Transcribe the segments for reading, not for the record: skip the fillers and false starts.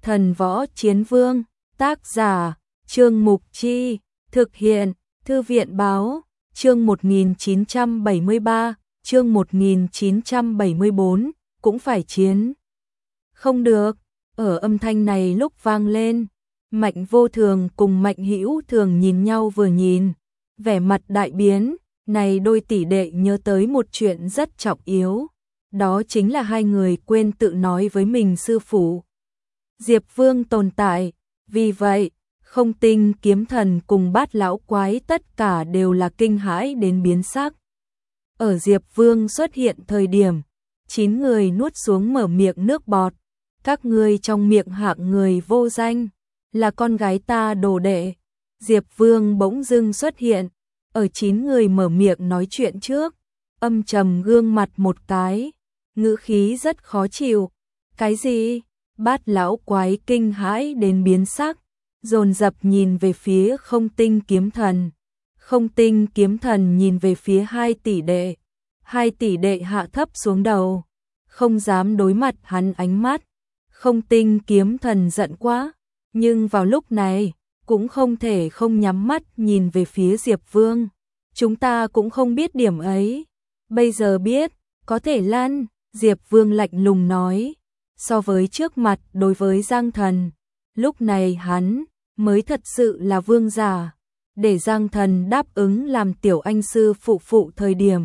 Thần Võ Chiến Vương, tác giả, Trương Mục Chi, thực hiện, Thư viện Báo, chương 1973, chương 1974, cũng phải chiến. Không được, ở âm thanh này lúc vang lên, Mạnh Vô Thường cùng Mạnh Hữu Thường nhìn nhau vừa nhìn, vẻ mặt đại biến, này đôi tỷ đệ nhớ tới một chuyện rất trọng yếu, đó chính là hai người quên tự nói với mình sư phụ Diệp Vương tồn tại, vì vậy, Không Tinh Kiếm Thần cùng Bát Lão Quái tất cả đều là kinh hãi đến biến sắc. Ở Diệp Vương xuất hiện thời điểm, 9 người nuốt xuống mở miệng nước bọt, các ngươi trong miệng hạng người vô danh, là con gái ta đồ đệ. Diệp Vương bỗng dưng xuất hiện, ở 9 người mở miệng nói chuyện trước, âm trầm gương mặt một cái, ngữ khí rất khó chịu. Cái gì? Bát Lão Quái kinh hãi đến biến sắc, dồn dập nhìn về phía Không Tinh Kiếm Thần. Không Tinh Kiếm Thần nhìn về phía hai tỷ đệ. Hai tỷ đệ hạ thấp xuống đầu, không dám đối mặt hắn ánh mắt. Không Tinh Kiếm Thần giận quá, nhưng vào lúc này, cũng không thể không nhắm mắt nhìn về phía Diệp Vương. Chúng ta cũng không biết điểm ấy. Bây giờ biết, có thể lăn, Diệp Vương lạnh lùng nói. So với trước mặt đối với Giang Thần, lúc này hắn mới thật sự là vương giả. Để Giang Thần đáp ứng làm tiểu anh sư phụ thời điểm,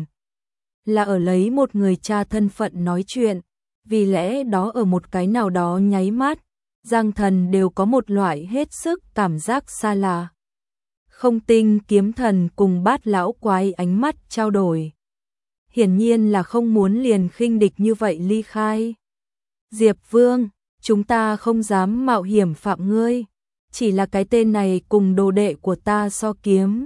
là ở lấy một người cha thân phận nói chuyện, vì lẽ đó ở một cái nào đó nháy mắt, Giang Thần đều có một loại hết sức cảm giác xa lạ. Không Tinh Kiếm Thần cùng Bát Lão Quái ánh mắt trao đổi. Hiển nhiên là không muốn liền khinh địch như vậy ly khai. Diệp Vương, chúng ta không dám mạo hiểm phạm ngươi, chỉ là cái tên này cùng đồ đệ của ta so kiếm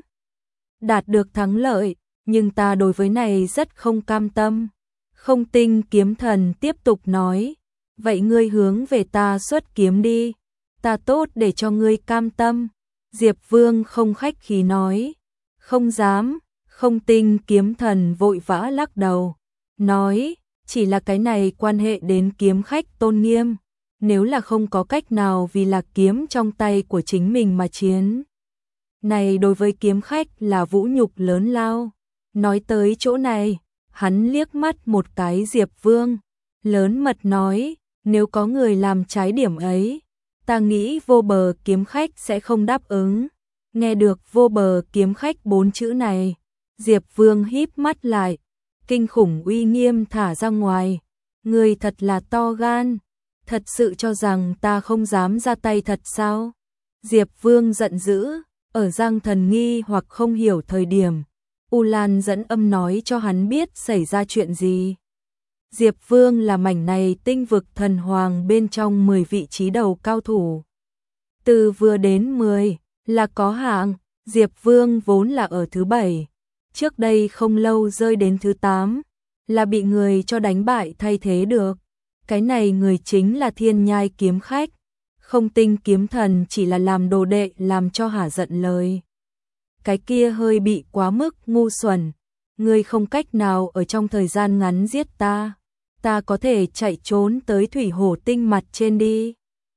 đạt được thắng lợi, nhưng ta đối với này rất không cam tâm. Không Tinh Kiếm Thần tiếp tục nói, vậy ngươi hướng về ta xuất kiếm đi, ta tốt để cho ngươi cam tâm. Diệp Vương không khách khí nói, không dám. Không Tinh Kiếm Thần vội vã lắc đầu, nói, chỉ là cái này quan hệ đến kiếm khách tôn nghiêm, nếu là không có cách nào vì là kiếm trong tay của chính mình mà chiến. Này đối với kiếm khách là vũ nhục lớn lao. Nói tới chỗ này, hắn liếc mắt một cái Diệp Vương, lớn mật nói, nếu có người làm trái điểm ấy, ta nghĩ Vô Bờ Kiếm Khách sẽ không đáp ứng. Nghe được Vô Bờ Kiếm Khách 4 chữ này, Diệp Vương híp mắt lại, kinh khủng uy nghiêm thả ra ngoài. Người thật là to gan, thật sự cho rằng ta không dám ra tay thật sao? Diệp Vương giận dữ, ở Giang Thần nghi hoặc không hiểu thời điểm, U Lan dẫn âm nói cho hắn biết xảy ra chuyện gì. Diệp Vương là mảnh này tinh vực thần hoàng bên trong 10 vị trí đầu cao thủ. Từ vừa đến 10 là có hạng, Diệp Vương vốn là ở thứ 7. Trước đây không lâu rơi đến thứ 8, là bị người cho đánh bại thay thế được. Cái này người chính là Thiên Nhai kiếm khách. Không Tinh Kiếm Thần chỉ là làm đồ đệ làm cho hả giận lời. Cái kia hơi bị quá mức ngu xuẩn. Ngươi không cách nào ở trong thời gian ngắn giết ta. Ta có thể chạy trốn tới Thủy Hổ Tinh mặt trên đi.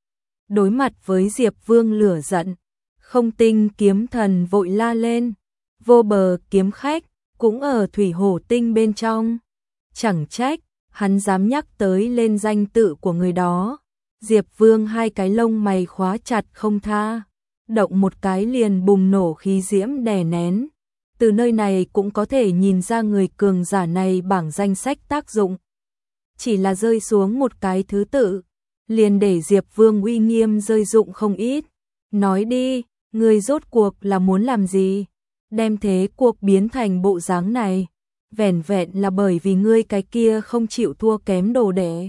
Đối mặt với Diệp Vương lửa giận, Không Tinh Kiếm Thần vội la lên. Vô Bờ Kiếm Khách cũng ở Thủy Hổ Tinh bên trong. Chẳng trách hắn dám nhắc tới lên danh tự của người đó. Diệp Vương hai cái lông mày khóa chặt không tha, động một cái liền bùng nổ khí diễm đè nén. Từ nơi này cũng có thể nhìn ra người cường giả này bảng danh sách tác dụng. Chỉ là rơi xuống một cái thứ tự, liền để Diệp Vương uy nghiêm rơi dụng không ít. Nói đi, ngươi rốt cuộc là muốn làm gì? Đem thế cuộc biến thành bộ dáng này, vẻn vẹn là bởi vì ngươi cái kia không chịu thua kém đồ đệ.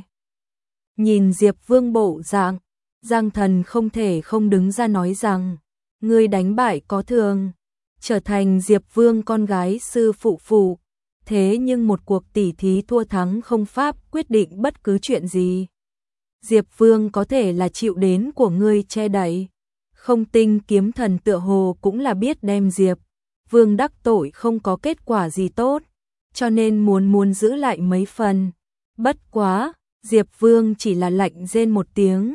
Nhìn Diệp Vương bộ dạng, Giang Thần không thể không đứng ra nói rằng, ngươi đánh bại có thường, trở thành Diệp Vương con gái sư phụ, thế nhưng một cuộc tỉ thí thua thắng không pháp quyết định bất cứ chuyện gì. Diệp Vương có thể là chịu đến của ngươi che đậy. Không Tinh Kiếm Thần tựa hồ cũng là biết đem Diệp Vương đắc tội không có kết quả gì tốt, cho nên muốn giữ lại mấy phần. Bất quá, Diệp Vương chỉ là lạnh rên một tiếng,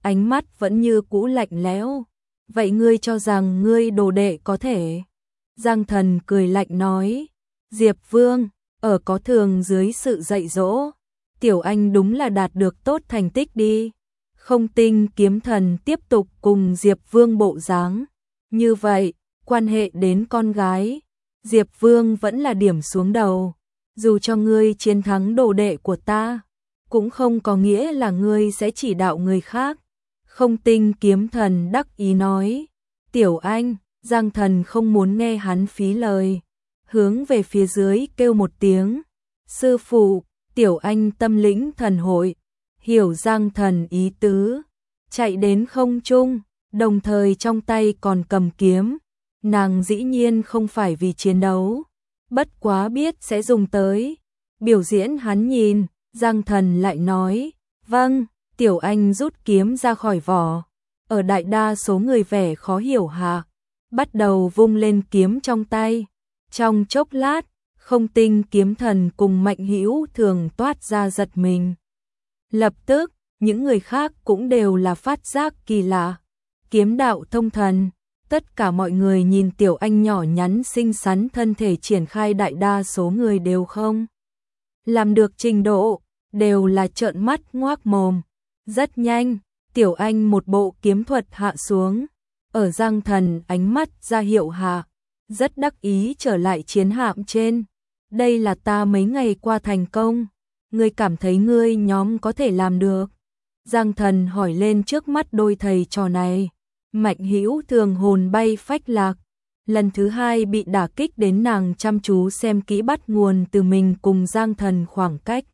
ánh mắt vẫn như cũ lạnh lẽo. Vậy ngươi cho rằng ngươi đồ đệ có thể? Giang Thần cười lạnh nói. Diệp Vương, ở có thường dưới sự dạy dỗ, Tiểu Anh đúng là đạt được tốt thành tích đi. Không Tinh Kiếm Thần tiếp tục cùng Diệp Vương bộ dáng. Như vậy, quan hệ đến con gái, Diệp Vương vẫn là điểm xuống đầu. Dù cho ngươi chiến thắng đồ đệ của ta, cũng không có nghĩa là ngươi sẽ chỉ đạo người khác. Không Tinh Kiếm Thần đắc ý nói. Tiểu Anh, Giang Thần không muốn nghe hắn phí lời, hướng về phía dưới kêu một tiếng. Sư phụ. Tiểu Anh tâm lĩnh thần hội, hiểu Giang Thần ý tứ, chạy đến không trung, đồng thời trong tay còn cầm kiếm. Nàng dĩ nhiên không phải vì chiến đấu, bất quá biết sẽ dùng tới biểu diễn. Hắn nhìn, Giang Thần lại nói, vâng. Tiểu Anh rút kiếm ra khỏi vỏ, ở đại đa số người vẻ khó hiểu hạ, bắt đầu vung lên kiếm trong tay. Trong chốc lát, Không Tinh Kiếm Thần cùng Mạnh Hữu Thường toát ra giật mình. Lập tức, những người khác cũng đều là phát giác kỳ lạ. Kiếm đạo thông thần, tất cả mọi người nhìn Tiểu Anh nhỏ nhắn xinh xắn thân thể triển khai, đại đa số người đều không làm được trình độ, đều là trợn mắt ngoác mồm. Rất nhanh, Tiểu Anh một bộ kiếm thuật hạ xuống, ở Giang Thần ánh mắt ra hiệu hạ, rất đắc ý trở lại chiến hạm trên. Đây là ta mấy ngày qua thành công, ngươi cảm thấy ngươi nhóm có thể làm được? Giang Thần hỏi lên trước mắt đôi thầy trò này. Mạnh Hữu Thường hồn bay phách lạc, lần thứ hai bị đả kích đến, nàng chăm chú xem kỹ bắt nguồn từ mình cùng Giang Thần khoảng cách.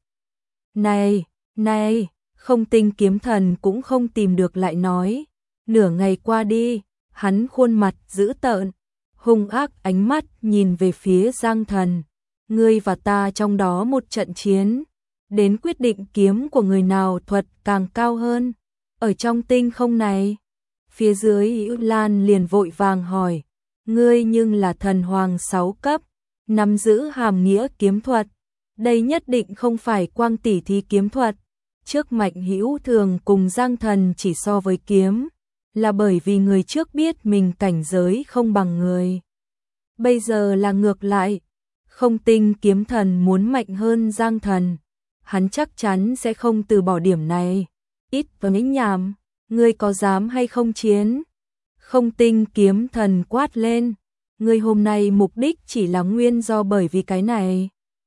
Này, Không Tinh Kiếm Thần cũng không tìm được lại nói. Nửa ngày qua đi, hắn khuôn mặt dữ tợn, hung ác ánh mắt nhìn về phía Giang Thần. Ngươi và ta trong đó một trận chiến, đến quyết định kiếm của người nào thuật càng cao hơn. Ở trong tinh không này, phía dưới Hữu Lan liền vội vàng hỏi, ngươi nhưng là thần hoàng 6 cấp, nắm giữ hàm nghĩa kiếm thuật, đây nhất định không phải quang tỉ thí kiếm thuật. Trước Mạnh Hữu Thường cùng Giang Thần chỉ so với kiếm, là bởi vì người trước biết mình cảnh giới không bằng người. Bây giờ là ngược lại, Không Tinh Kiếm Thần muốn mạnh hơn Giang Thần, hắn chắc chắn sẽ không từ bỏ điểm này. Ít với nhảm, ngươi có dám hay không chiến? Không Tinh Kiếm Thần quát lên, ngươi hôm nay mục đích chỉ là nguyên do bởi vì cái này.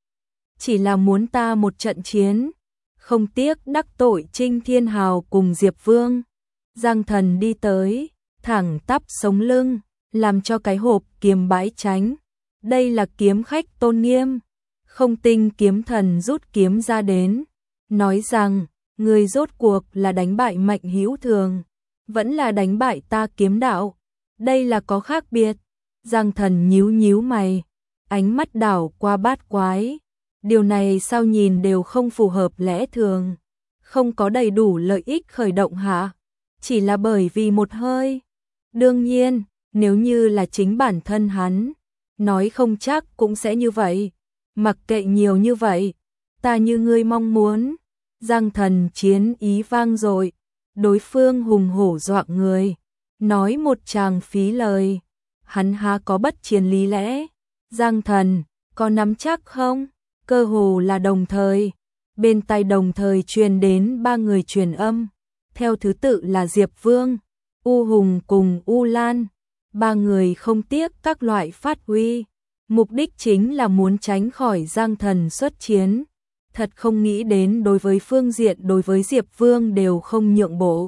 Chỉ là muốn ta một trận chiến, không tiếc đắc tội Trinh Thiên Hào cùng Diệp Vương. Giang Thần đi tới, thẳng tắp sống lưng, làm cho cái hộp kiếm bãi tránh. Đây là kiếm khách tôn nghiêm. Không Tinh Kiếm Thần rút kiếm ra đến, nói rằng, người rốt cuộc là đánh bại Mạnh Hữu Thường, vẫn là đánh bại ta kiếm đạo. Đây là có khác biệt. Giang Thần nhíu nhíu mày, ánh mắt đảo qua bát quái. Điều này sao nhìn đều không phù hợp lẽ thường, không có đầy đủ lợi ích khởi động hả? Chỉ là bởi vì một hơi. Đương nhiên, nếu như là chính bản thân hắn, nói không chắc cũng sẽ như vậy. Mặc kệ nhiều như vậy, ta như ngươi mong muốn. Giang Thần chiến ý vang dội, đối phương hùng hổ dọa người, nói một tràng phí lời, hắn há có bất chiến lý lẽ. Giang Thần, có nắm chắc không? Cơ hồ là đồng thời, bên tai đồng thời truyền đến 3 người truyền âm, theo thứ tự là Diệp Vương, U Hùng cùng U Lan. 3 người không tiếc các loại phát huy, mục đích chính là muốn tránh khỏi Giang Thần xuất chiến. Thật không nghĩ đến đối với phương diện đối với Diệp Vương đều không nhượng bộ.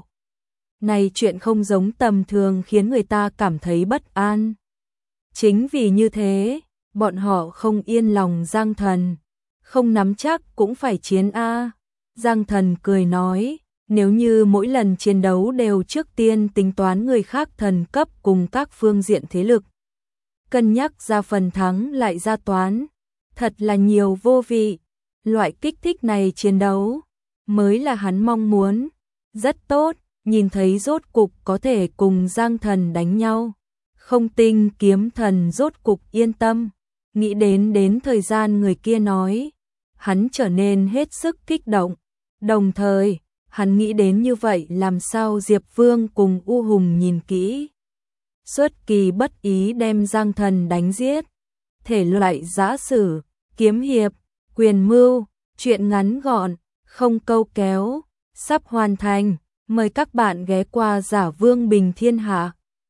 Này chuyện không giống tầm thường khiến người ta cảm thấy bất an. Chính vì như thế, bọn họ không yên lòng Giang Thần, không nắm chắc cũng phải chiến a. Giang Thần cười nói, nếu như mỗi lần chiến đấu đều trước tiên tính toán người khác thần cấp cùng các phương diện thế lực, cân nhắc ra phần thắng lại ra toán, thật là nhiều vô vị. Loại kích thích này chiến đấu mới là hắn mong muốn. Rất tốt, nhìn thấy rốt cục có thể cùng Giang Thần đánh nhau. Không Tinh Kiếm Thần rốt cục yên tâm, nghĩ đến thời gian người kia nói, hắn trở nên hết sức kích động. Đồng thời, Hắn nghĩ đến như vậy làm sao Diệp Vương cùng U Hùng nhìn kỹ. Xuất kỳ bất ý đem Giang Thần đánh giết. Thể loại giã sử, kiếm hiệp, quyền mưu, truyện ngắn gọn, không câu kéo, sắp hoàn thành. Mời các bạn ghé qua Giả Vương Bình Thiên Hạ.